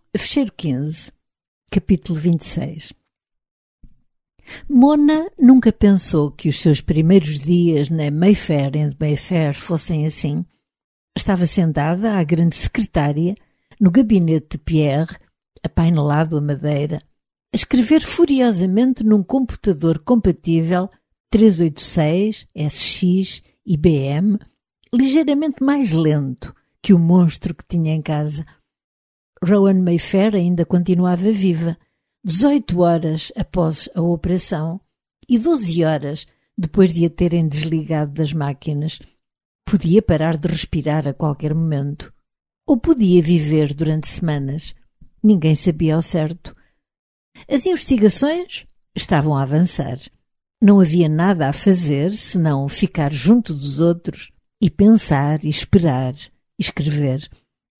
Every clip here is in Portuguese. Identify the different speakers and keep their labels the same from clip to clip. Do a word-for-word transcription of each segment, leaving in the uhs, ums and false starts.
Speaker 1: Fecheiro quinze, capítulo vinte e seis. Mona nunca pensou que os seus primeiros dias na Mayfair and Mayfair fossem assim. Estava sentada à grande secretária, no gabinete de Pierre, apainelado a madeira, a escrever furiosamente num computador compatível trezentos e oitenta e seis, S X e B M, ligeiramente mais lento que o monstro que tinha em casa. Rowan Mayfair ainda continuava viva, dezoito horas após a operação e doze horas depois de a terem desligado das máquinas. Podia parar de respirar a qualquer momento. Ou podia viver durante semanas. Ninguém sabia ao certo. As investigações estavam a avançar. Não havia nada a fazer senão ficar junto dos outros e pensar, e esperar, e escrever.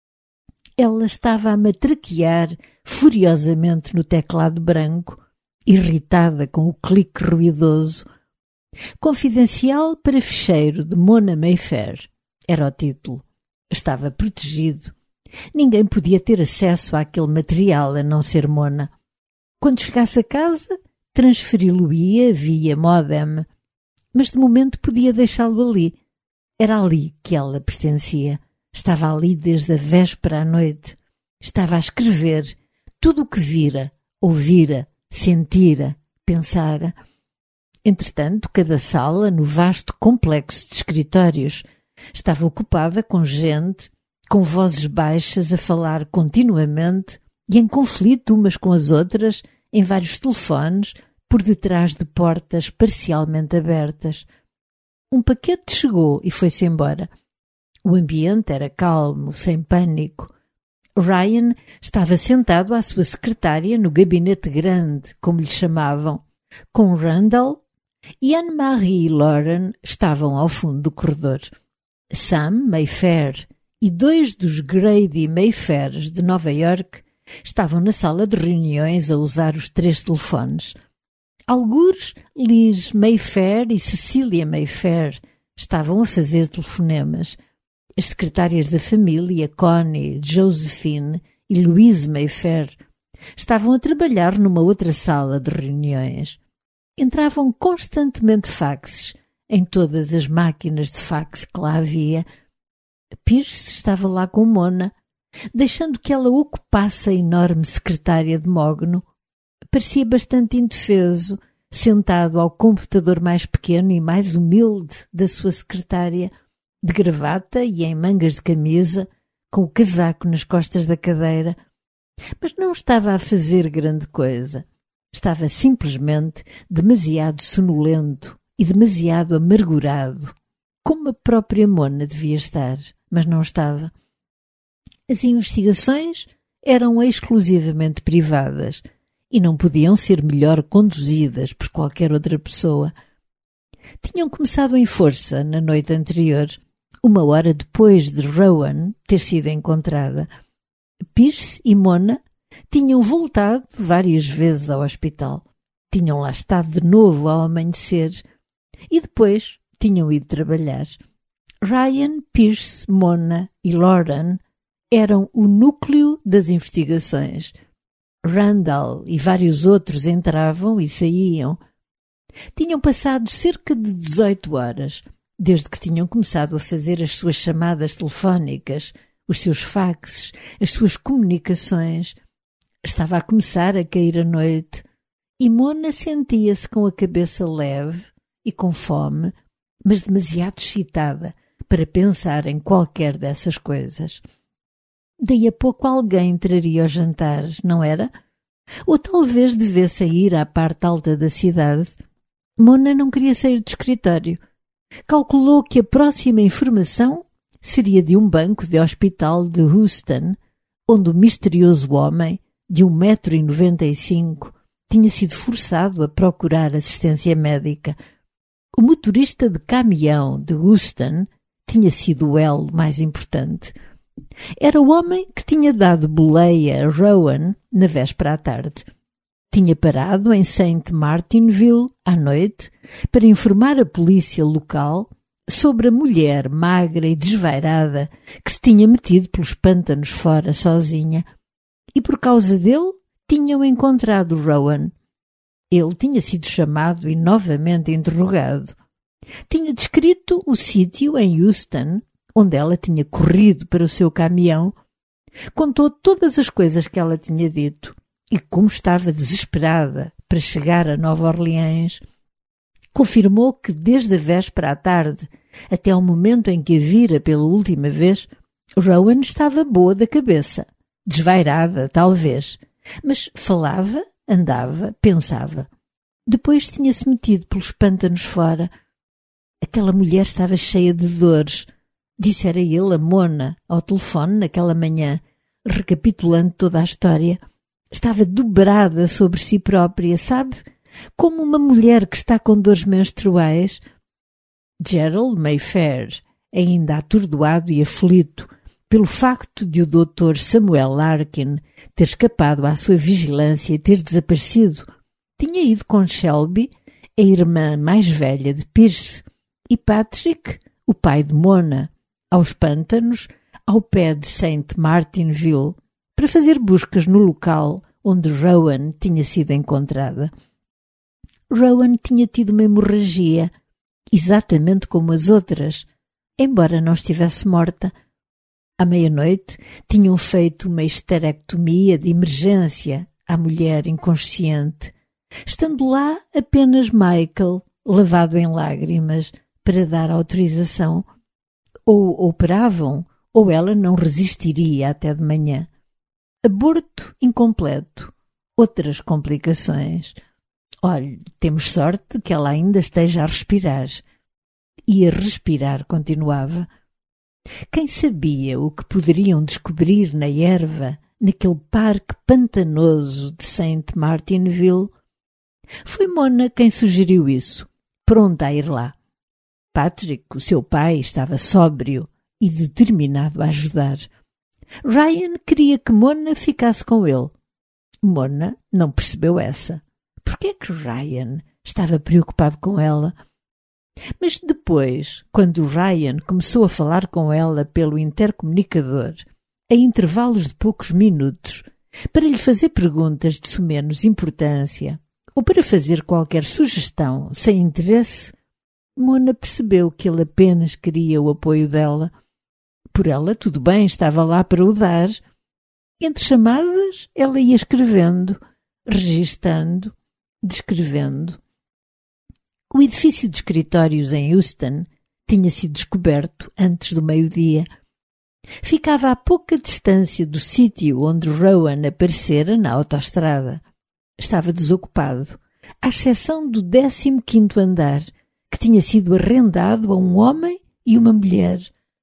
Speaker 1: Ela estava a matraquear furiosamente no teclado branco, irritada com o clique ruidoso. Confidencial para fecheiro de Mona Mayfair era o título. Estava protegido. Ninguém podia ter acesso àquele material a não ser Mona. Quando chegasse a casa, transferi-lo-ia via modem, mas de momento podia deixá-lo ali. Era ali que ela pertencia. Estava ali desde a véspera à noite. Estava a escrever tudo o que vira, ouvira, sentira, pensara. Entretanto, cada sala, no vasto complexo de escritórios, estava ocupada com gente, com vozes baixas a falar continuamente e em conflito umas com as outras, em vários telefones, por detrás de portas parcialmente abertas. Um paquete chegou e foi-se embora. O ambiente era calmo, sem pânico. Ryan estava sentado à sua secretária no gabinete grande, como lhe chamavam, com Randall, e Anne-Marie e Lauren estavam ao fundo do corredor. Sam Mayfair e dois dos Grady Mayfairs de Nova York estavam na sala de reuniões a usar os três telefones. Algures, Liz Mayfair e Cecília Mayfair estavam a fazer telefonemas. As secretárias da família, Connie, Josephine e Louise Mayfair, estavam a trabalhar numa outra sala de reuniões. Entravam constantemente faxes em todas as máquinas de fax que lá havia. Pierce estava lá com Mona, deixando que ela ocupasse a enorme secretária de mogno. Parecia bastante indefeso, sentado ao computador mais pequeno e mais humilde da sua secretária, de gravata e em mangas de camisa, com o casaco nas costas da cadeira. Mas não estava a fazer grande coisa. Estava simplesmente demasiado sonolento e demasiado amargurado, como a própria Mona devia estar, mas não estava. As investigações eram exclusivamente privadas e não podiam ser melhor conduzidas por qualquer outra pessoa. Tinham começado em força na noite anterior, uma hora depois de Rowan ter sido encontrada. Pierce e Mona tinham voltado várias vezes ao hospital. Tinham lá estado de novo ao amanhecer e depois tinham ido trabalhar. Ryan, Pierce, Mona e Lauren eram o núcleo das investigações. Randall e vários outros entravam e saíam. Tinham passado cerca de dezoito horas, desde que tinham começado a fazer as suas chamadas telefónicas, os seus faxes, as suas comunicações. Estava a começar a cair a noite e Mona sentia-se com a cabeça leve e com fome, mas demasiado excitada para pensar em qualquer dessas coisas. Daí a pouco alguém entraria ao jantar, não era? Ou talvez devesse ir à parte alta da cidade. Mona não queria sair do escritório. Calculou que a próxima informação seria de um banco de hospital de Houston, onde o misterioso homem, de um metro e noventa e cinco, tinha sido forçado a procurar assistência médica. O motorista de caminhão de Houston tinha sido o elo mais importante. Era o homem que tinha dado boleia a Rowan na véspera à tarde. Tinha parado em Saint Martinville à noite para informar a polícia local sobre a mulher magra e desvairada que se tinha metido pelos pântanos fora sozinha. e por causa dele tinham encontrado Rowan. Ele tinha sido chamado e novamente interrogado. Tinha descrito o sítio em Houston, onde ela tinha corrido para o seu caminhão. Contou todas as coisas que ela tinha dito e como estava desesperada para chegar a Nova Orleans. Confirmou que desde a véspera à tarde até ao momento em que a vira pela última vez, Rowan estava boa da cabeça, desvairada talvez, mas falava, andava, pensava. Depois tinha-se metido pelos pântanos fora. Aquela mulher estava cheia de dores. Dissera ele a Mona ao telefone naquela manhã, recapitulando toda a história. Estava dobrada sobre si própria, sabe? Como uma mulher que está com dores menstruais. Gerald Mayfair, ainda atordoado e aflito pelo facto de o doutor Samuel Larkin ter escapado à sua vigilância e ter desaparecido, tinha ido com Shelby, a irmã mais velha de Pierce, e Patrick, o pai de Mona, aos pântanos, ao pé de Saint Martinville, para fazer buscas no local onde Rowan tinha sido encontrada. Rowan tinha tido uma hemorragia, exatamente como as outras, embora não estivesse morta. À meia-noite tinham feito uma esterectomia de emergência à mulher inconsciente, estando lá apenas Michael, lavado em lágrimas, para dar autorização. Ou operavam, ou ela não resistiria até de manhã. Aborto incompleto. Outras complicações. Olhe, temos sorte que ela ainda esteja a respirar. E a respirar continuava. Quem sabia o que poderiam descobrir na erva, naquele parque pantanoso de Saint Martinville? Foi Mona quem sugeriu isso, pronta a ir lá. Patrick, o seu pai, estava sóbrio e determinado a ajudar. Ryan queria que Mona ficasse com ele. Mona não percebeu essa. Por que é que Ryan estava preocupado com ela? Mas depois, quando Ryan começou a falar com ela pelo intercomunicador, a intervalos de poucos minutos, para lhe fazer perguntas de sumenos importância ou para fazer qualquer sugestão sem interesse, Mona percebeu que ele apenas queria o apoio dela. Por ela, tudo bem, estava lá para o dar. Entre chamadas, ela ia escrevendo, registando, descrevendo. O edifício de escritórios em Houston tinha sido descoberto antes do meio-dia. Ficava a pouca distância do sítio onde Rowan aparecera na autoestrada. Estava desocupado, à exceção do décimo quinto andar, que tinha sido arrendado a um homem e uma mulher.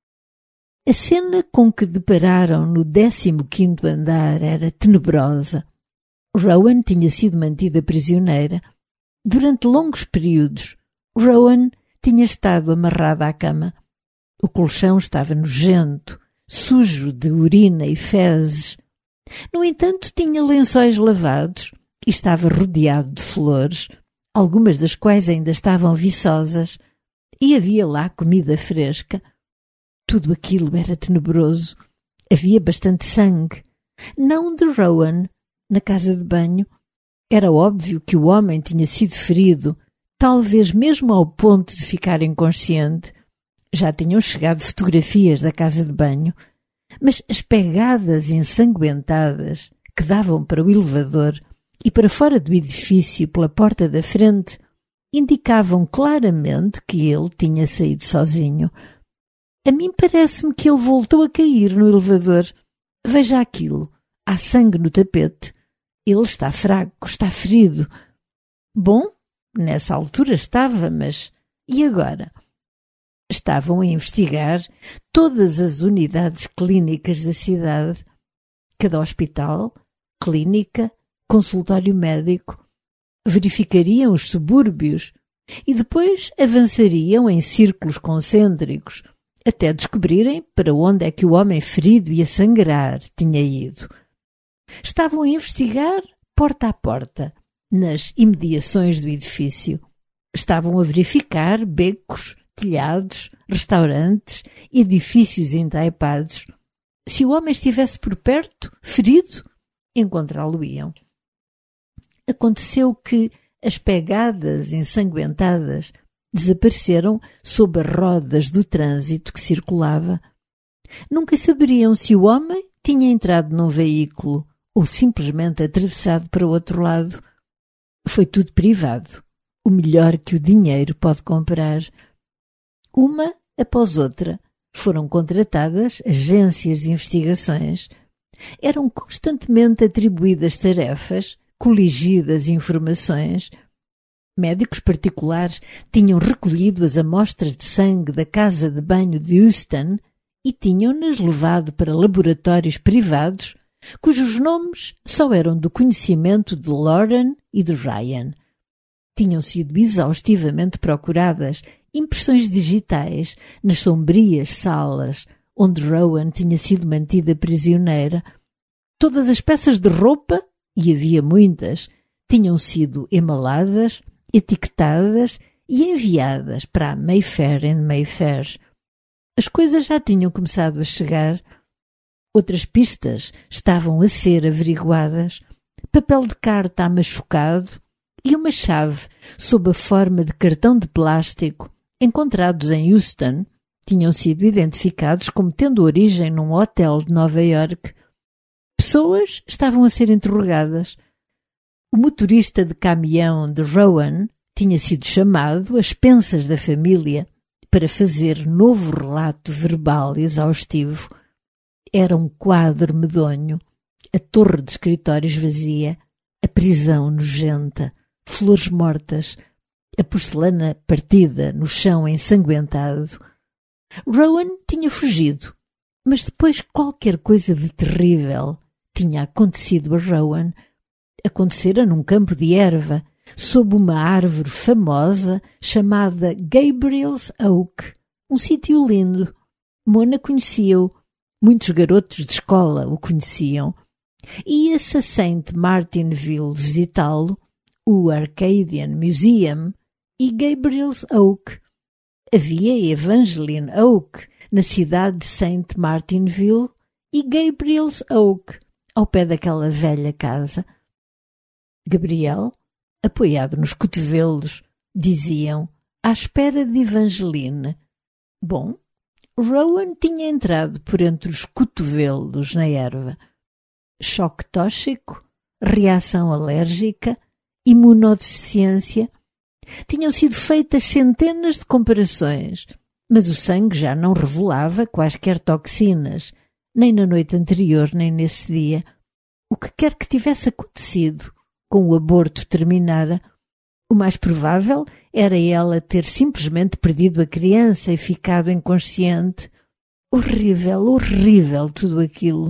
Speaker 1: A cena com que depararam no décimo quinto andar era tenebrosa. Rowan tinha sido mantida prisioneira. Durante longos períodos, Rowan tinha estado amarrada à cama. O colchão estava nojento, sujo de urina e fezes. No entanto, tinha lençóis lavados e estava rodeado de flores, algumas das quais ainda estavam viçosas, e havia lá comida fresca. Tudo aquilo era tenebroso. Havia bastante sangue. Não de Rowan, na casa de banho. Era óbvio que o homem tinha sido ferido, talvez mesmo ao ponto de ficar inconsciente. Já tinham chegado fotografias da casa de banho, mas as pegadas ensanguentadas que davam para o elevador e para fora do edifício pela porta da frente indicavam claramente que ele tinha saído sozinho. A mim parece-me que ele voltou a cair no elevador. Veja aquilo. Há sangue no tapete. Ele está fraco, está ferido. Bom, nessa altura estava, mas e agora? Estavam a investigar todas as unidades clínicas da cidade, cada hospital, clínica, consultório médico. Verificariam os subúrbios e depois avançariam em círculos concêntricos até descobrirem para onde é que o homem ferido e a sangrar tinha ido. Estavam a investigar porta a porta, nas imediações do edifício. Estavam a verificar becos, telhados, restaurantes, edifícios entaipados. Se o homem estivesse por perto, ferido, encontrá-lo-iam. Aconteceu que as pegadas ensanguentadas desapareceram sob as rodas do trânsito que circulava. Nunca saberiam se o homem tinha entrado num veículo ou simplesmente atravessado para o outro lado. Foi tudo privado, o melhor que o dinheiro pode comprar. Uma após outra foram contratadas agências de investigações. Eram constantemente atribuídas tarefas, coligidas informações. Médicos particulares tinham recolhido as amostras de sangue da casa de banho de Houston e tinham-nas levado para laboratórios privados, cujos nomes só eram do conhecimento de Lauren e de Ryan. Tinham sido exaustivamente procuradas impressões digitais nas sombrias salas onde Rowan tinha sido mantida prisioneira. Todas as peças de roupa, e havia muitas, tinham sido emaladas, etiquetadas e enviadas para a Mayfair and Mayfair. As coisas já tinham começado a chegar. Outras pistas estavam a ser averiguadas. Papel de carta amachucado e uma chave sob a forma de cartão de plástico encontrados em Houston tinham sido identificados como tendo origem num hotel de Nova York. Pessoas estavam a ser interrogadas. O motorista de caminhão de Rowan tinha sido chamado às expensas da família para fazer novo relato verbal exaustivo. Era um quadro medonho, a torre de escritórios vazia, a prisão nojenta, flores mortas, a porcelana partida no chão ensanguentado. Rowan tinha fugido, mas depois qualquer coisa de terrível tinha acontecido a Rowan. Acontecera num campo de erva, sob uma árvore famosa chamada Gabriel's Oak, um sítio lindo. Mona conhecia-o, muitos garotos de escola o conheciam. Ia-se a Saint Martinville visitá-lo, o Arcadian Museum e Gabriel's Oak. Havia Evangeline Oak na cidade de Saint Martinville e Gabriel's Oak ao pé daquela velha casa. Gabriel, apoiado nos cotovelos, diziam, à espera de Evangeline. Bom, Rowan tinha entrado por entre os cotovelos na erva. Choque tóxico, reação alérgica, imunodeficiência. Tinham sido feitas centenas de comparações, mas o sangue já não revelava quaisquer toxinas, nem na noite anterior, nem nesse dia. O que quer que tivesse acontecido, com o aborto terminara, o mais provável era ela ter simplesmente perdido a criança e ficado inconsciente. Horrível, horrível tudo aquilo.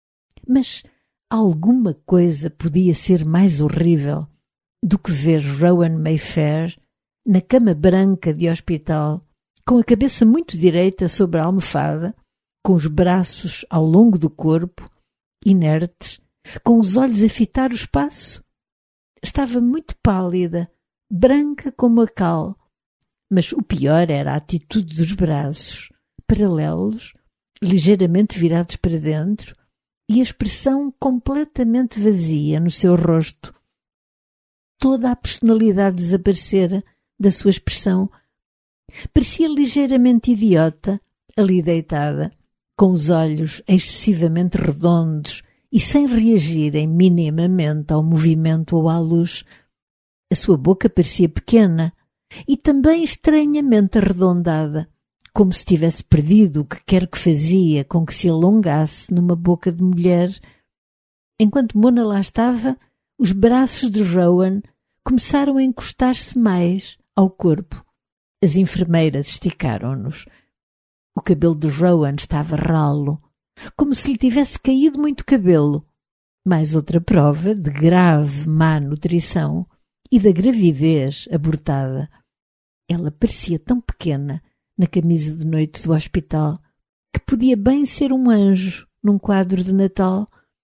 Speaker 1: Mas alguma coisa podia ser mais horrível do que ver Rowan Mayfair na cama branca de hospital, com a cabeça muito direita sobre a almofada, com os braços ao longo do corpo, inertes, com os olhos a fitar o espaço. Estava muito pálida, branca como a cal, mas o pior era a atitude dos braços, paralelos, ligeiramente virados para dentro, e a expressão completamente vazia no seu rosto. Toda a personalidade desaparecera da sua expressão. Parecia ligeiramente idiota, ali deitada, com os olhos excessivamente redondos e sem reagirem minimamente ao movimento ou à luz. A sua boca parecia pequena e também estranhamente arredondada, como se tivesse perdido o que quer que fazia com que se alongasse numa boca de mulher. Enquanto Mona lá estava, os braços de Rowan começaram a encostar-se mais ao corpo. As enfermeiras esticaram-nos. O cabelo de Rowan estava ralo, como se lhe tivesse caído muito cabelo. Mais outra prova de grave má nutrição e da gravidez abortada. Ela parecia tão pequena na camisa de noite do hospital que podia bem ser um anjo num quadro de Natal.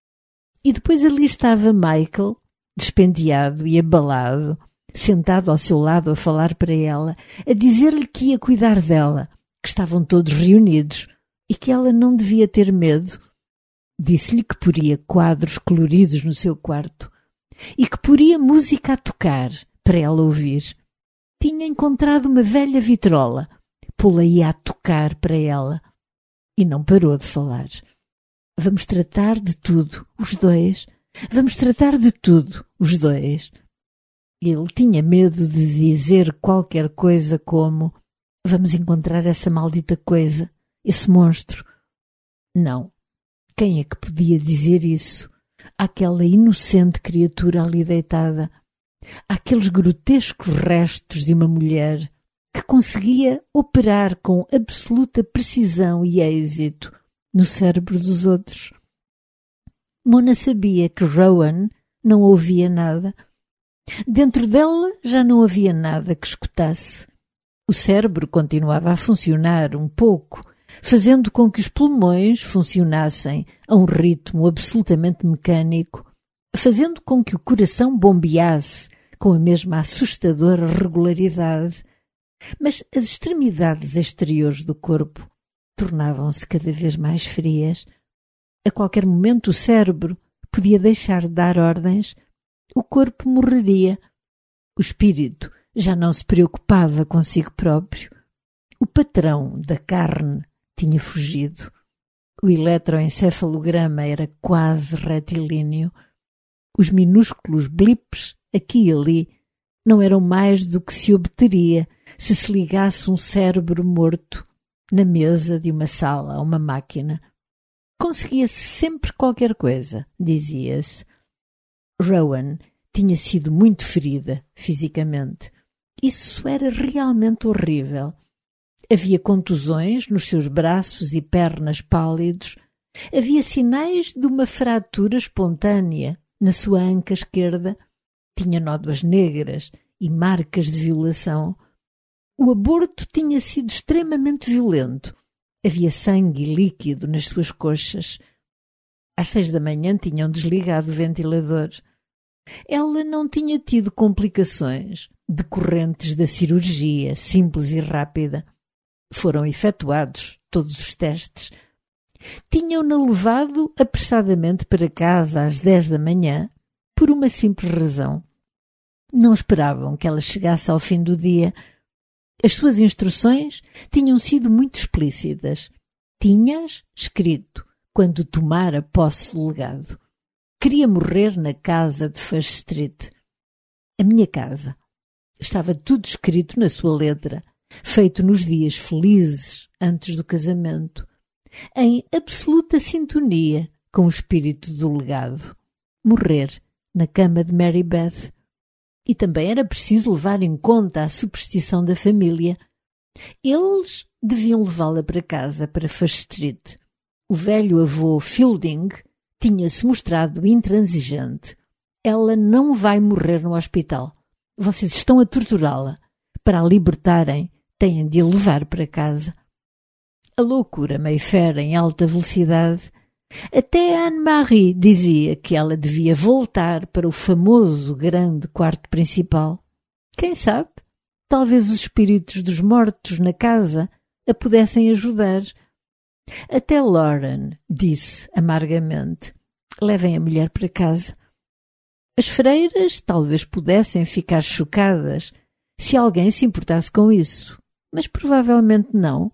Speaker 1: E depois ali estava Michael, despenteado e abalado, sentado ao seu lado a falar para ela, a dizer-lhe que ia cuidar dela, que estavam todos reunidos e que ela não devia ter medo. Disse-lhe que poria quadros coloridos no seu quarto e que poria música a tocar para ela ouvir. Tinha encontrado uma velha vitrola, pô-la-ia a tocar para ela. E não parou de falar. Vamos tratar de tudo, os dois. Vamos tratar de tudo, os dois. Ele tinha medo de dizer qualquer coisa como: vamos encontrar essa maldita coisa, esse monstro. Não. Quem é que podia dizer isso? Àquela inocente criatura ali deitada, àqueles grotescos restos de uma mulher que conseguia operar com absoluta precisão e êxito no cérebro dos outros. Mona sabia que Rowan não ouvia nada. Dentro dela já não havia nada que escutasse. O cérebro continuava a funcionar um pouco, fazendo com que os pulmões funcionassem a um ritmo absolutamente mecânico, fazendo com que o coração bombeasse com a mesma assustadora regularidade. Mas as extremidades exteriores do corpo tornavam-se cada vez mais frias. A qualquer momento o cérebro podia deixar de dar ordens, o corpo morreria. O espírito já não se preocupava consigo próprio. O patrão da carne tinha fugido. O eletroencefalograma era quase retilíneo. Os minúsculos blips, aqui e ali, não eram mais do que se obteria se se ligasse um cérebro morto na mesa de uma sala a uma máquina. Conseguia-se sempre qualquer coisa, dizia-se. Rowan tinha sido muito ferida fisicamente. Isso era realmente horrível. Havia contusões nos seus braços e pernas pálidos. Havia sinais de uma fratura espontânea na sua anca esquerda. Tinha nódoas negras e marcas de violação. O aborto tinha sido extremamente violento. Havia sangue líquido nas suas coxas. Às seis da manhã tinham desligado o ventilador. Ela não tinha tido complicações decorrentes da cirurgia simples e rápida. Foram efetuados todos os testes. Tinham-na levado apressadamente para casa às dez da manhã por uma simples razão. Não esperavam que ela chegasse ao fim do dia. As suas instruções tinham sido muito explícitas. Tinha-as escrito quando tomara posse do legado. Queria morrer na casa de First Street. A minha casa. Estava tudo escrito na sua letra, feito nos dias felizes antes do casamento, em absoluta sintonia com o espírito do legado. Morrer na cama de Mary Beth. E também era preciso levar em conta a superstição da família. Eles deviam levá-la para casa, para First Street. O velho avô Fielding tinha-se mostrado intransigente. Ela não vai morrer no hospital. Vocês estão a torturá-la. Para a libertarem, têm de a levar para casa. A loucura Mayfair em alta velocidade. Até Anne-Marie dizia que ela devia voltar para o famoso grande quarto principal. Quem sabe? Talvez os espíritos dos mortos na casa a pudessem ajudar. Até Lauren disse amargamente: levem a mulher para casa. As freiras talvez pudessem ficar chocadas se alguém se importasse com isso, mas provavelmente não.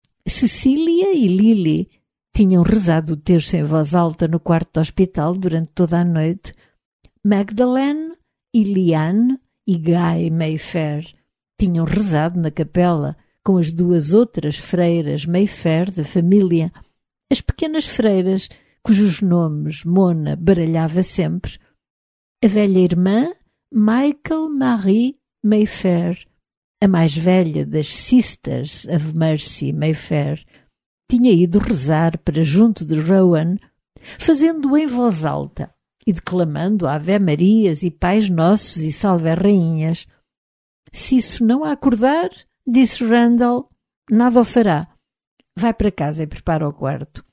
Speaker 1: Cecília e Lily tinham rezado o terço em voz alta no quarto do hospital durante toda a noite. Magdalene e Liane e Guy Mayfair tinham rezado na capela com as duas outras freiras Mayfair da família, as pequenas freiras cujos nomes Mona baralhava sempre. A velha irmã Michael Marie Mayfair, a mais velha das Sisters of Mercy Mayfair, tinha ido rezar para junto de Rowan, fazendo-o em voz alta e declamando Ave Marias e Pais Nossos e Salve Rainhas. Se isso não a acordar, disse Randall, nada o fará. Vai para casa e prepara o quarto.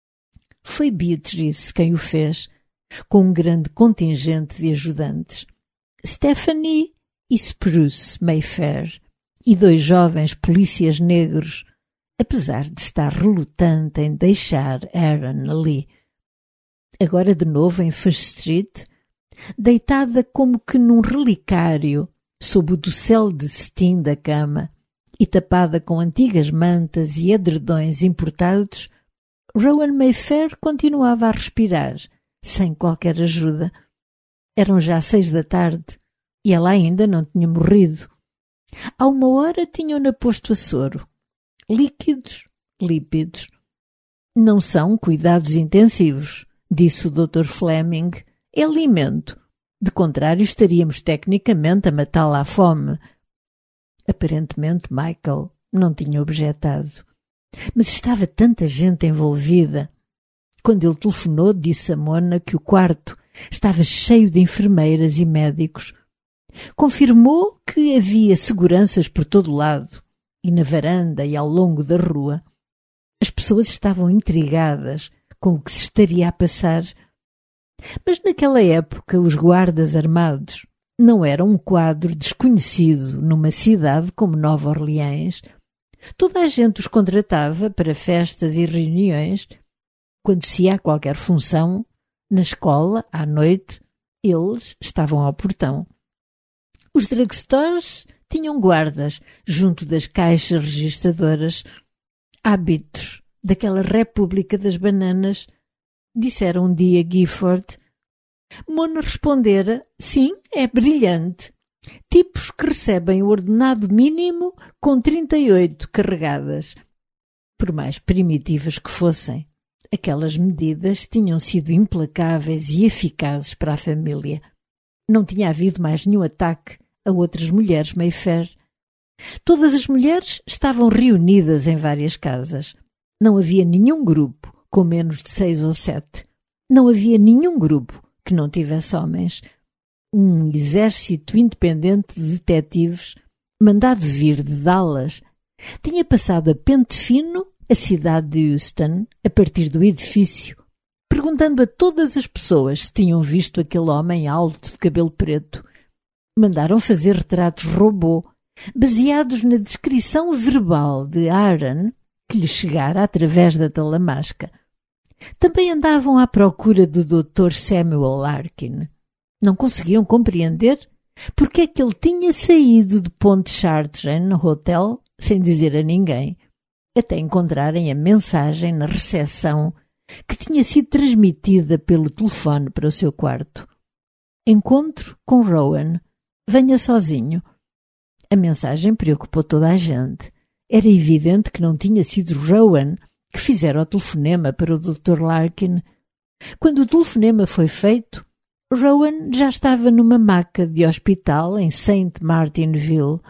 Speaker 1: Foi Beatrice quem o fez, com um grande contingente de ajudantes. Stephanie e Spruce Mayfair e dois jovens polícias negros, apesar de estar relutante em deixar Aaron ali. agora de novo em First Street, deitada como que num relicário sob o dossel de cetim da cama e tapada com antigas mantas e edredões importados, Rowan Mayfair continuava a respirar, sem qualquer ajuda. Eram já seis da tarde e ela ainda não tinha morrido. Há uma hora tinham-na posto a soro. Líquidos, lípidos. Não são cuidados intensivos, disse o doutor Fleming. É alimento. De contrário, estaríamos tecnicamente a matá-la à fome. Aparentemente, Michael não tinha objetado. Mas estava tanta gente envolvida. Quando ele telefonou, disse a Mona que o quarto estava cheio de enfermeiras e médicos. Confirmou que havia seguranças por todo o lado, e na varanda e ao longo da rua. As pessoas estavam intrigadas com o que se estaria a passar. Mas naquela época os guardas armados não eram um quadro desconhecido numa cidade como Nova Orleans. Toda a gente os contratava para festas e reuniões. Quando se há qualquer função, na escola, à noite, eles estavam ao portão. Os drugstores tinham guardas junto das caixas registadoras. Hábitos daquela República das Bananas, dissera um dia Gifford. Mona respondera, sim, é brilhante. Tipos que recebem o ordenado mínimo com trinta e oito carregadas. Por mais primitivas que fossem, aquelas medidas tinham sido implacáveis e eficazes para a família. Não tinha havido mais nenhum ataque a outras mulheres Mayfair. Todas as mulheres estavam reunidas em várias casas. Não havia nenhum grupo com menos de seis ou sete. Não havia nenhum grupo que não tivesse homens. Um exército independente de detetives, mandado vir de Dallas, tinha passado a pente fino a cidade de Houston, a partir do edifício, perguntando a todas as pessoas se tinham visto aquele homem alto de cabelo preto. Mandaram fazer retratos robô, baseados na descrição verbal de Aaron, que lhe chegara através da talamasca. Também andavam à procura do doutor Samuel Larkin. Não conseguiam compreender porque é que ele tinha saído de Pontchartrain Hotel sem dizer a ninguém, até encontrarem a mensagem na recepção que tinha sido transmitida pelo telefone para o seu quarto. Encontro com Rowan. Venha sozinho. A mensagem preocupou toda a gente. Era evidente que não tinha sido Rowan que fizera o telefonema para o doutor Larkin. Quando o telefonema foi feito, Rowan já estava numa maca de hospital em Saint Martinville.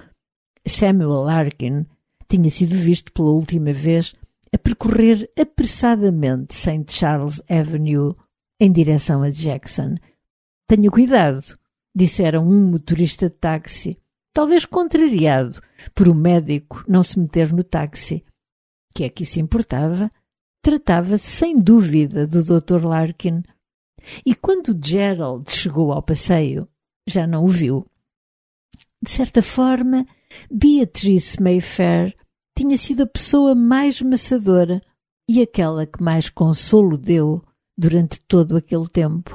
Speaker 1: Samuel Larkin tinha sido visto pela última vez a percorrer apressadamente Saint Charles Avenue em direção a Jackson. Tenha cuidado, dissera um motorista de táxi, talvez contrariado por o médico não se meter no táxi. Que é que isso importava? Tratava-se sem dúvida do doutor Larkin. E quando Gerald chegou ao passeio, já não o viu. De certa forma, Beatrice Mayfair tinha sido a pessoa mais maçadora e aquela que mais consolo deu durante todo aquele tempo.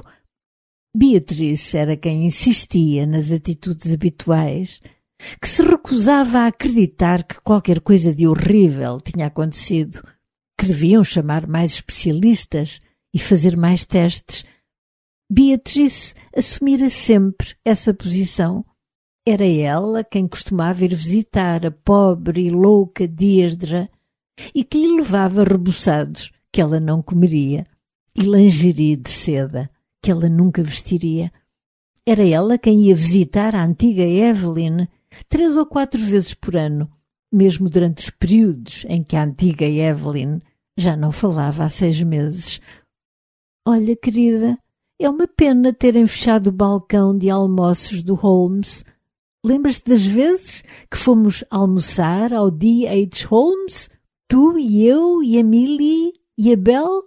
Speaker 1: Beatrice era quem insistia nas atitudes habituais, que se recusava a acreditar que qualquer coisa de horrível tinha acontecido, que deviam chamar mais especialistas e fazer mais testes. Beatrice assumira sempre essa posição. Era ela quem costumava ir visitar a pobre e louca Deirdre e que lhe levava reboçados que ela não comeria e lingerie de seda que ela nunca vestiria. Era ela quem ia visitar a antiga Evelyn três ou quatro vezes por ano, mesmo durante os períodos em que a antiga Evelyn já não falava há seis meses. Olha, querida, é uma pena terem fechado o balcão de almoços do Holmes. Lembras-te das vezes que fomos almoçar ao D H Holmes? Tu e eu e a Millie e a Belle?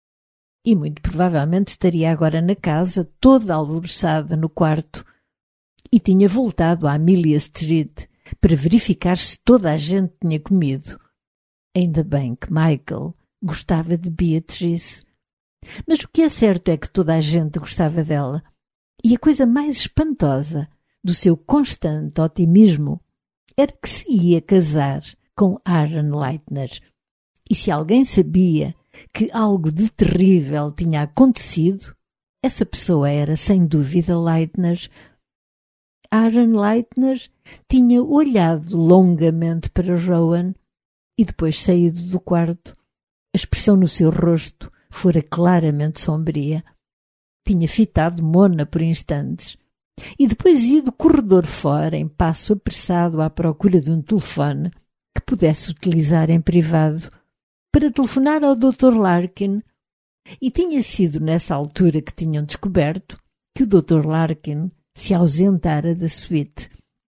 Speaker 1: E muito provavelmente estaria agora na casa, toda alvoroçada no quarto. E tinha voltado à Amelia Street para verificar se toda a gente tinha comido. Ainda bem que Michael gostava de Beatrice. Mas o que é certo é que toda a gente gostava dela. E a coisa mais espantosa do seu constante otimismo era que se ia casar com Aaron Leitner. E se alguém sabia que algo de terrível tinha acontecido, essa pessoa era, sem dúvida, Leitner. Aaron Leitner tinha olhado longamente para Rowan e depois saído do quarto. A expressão no seu rosto fora claramente sombria. Tinha fitado Mona por instantes e depois ido corredor fora em passo apressado à procura de um telefone que pudesse utilizar em privado para telefonar ao doutor Larkin. E tinha sido nessa altura que tinham descoberto que o doutor Larkin se ausentara da suíte.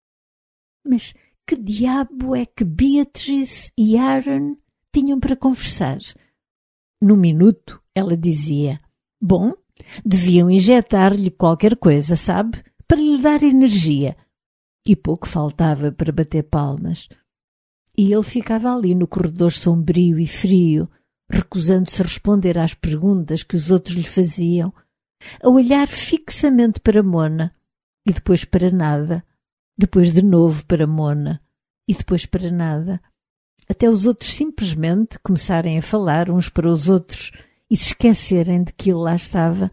Speaker 1: Mas que diabo é que Beatrice e Aaron tinham para conversar? Num minuto, ela dizia: bom, deviam injetar-lhe qualquer coisa, sabe? Para lhe dar energia. E pouco faltava para bater palmas. E ele ficava ali no corredor sombrio e frio, recusando-se a responder às perguntas que os outros lhe faziam, a olhar fixamente para Mona, e depois para nada, depois de novo para Mona, e depois para nada, até os outros simplesmente começarem a falar uns para os outros e se esquecerem de que ele lá estava.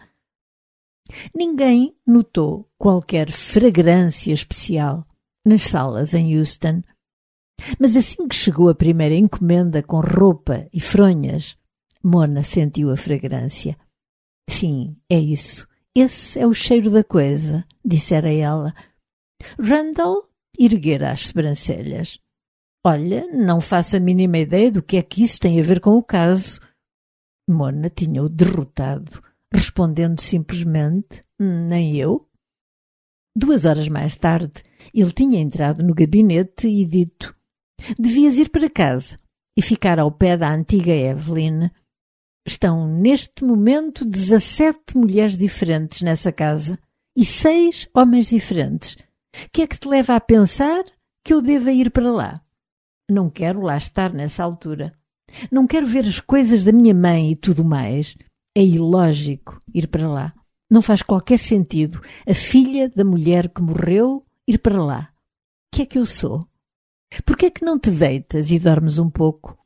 Speaker 1: Ninguém notou qualquer fragrância especial nas salas em Euston. Mas assim que chegou a primeira encomenda com roupa e fronhas, Mona sentiu a fragrância. Sim, é isso. Esse é o cheiro da coisa, dissera ela. Randall erguera as sobrancelhas. Olha, não faço a mínima ideia do que é que isso tem a ver com o caso. Mona tinha-o derrotado, respondendo simplesmente: nem eu. Duas horas mais tarde, ele tinha entrado no gabinete e dito: devias ir para casa e ficar ao pé da antiga Evelyn. Estão neste momento dezassete mulheres diferentes nessa casa e seis homens diferentes. Que é que te leva a pensar que eu deva ir para lá? Não quero lá estar nessa altura. Não quero ver as coisas da minha mãe e tudo mais. É ilógico ir para lá. Não faz qualquer sentido a filha da mulher que morreu ir para lá. Que é que eu sou? Por que é que não te deitas e dormes um pouco?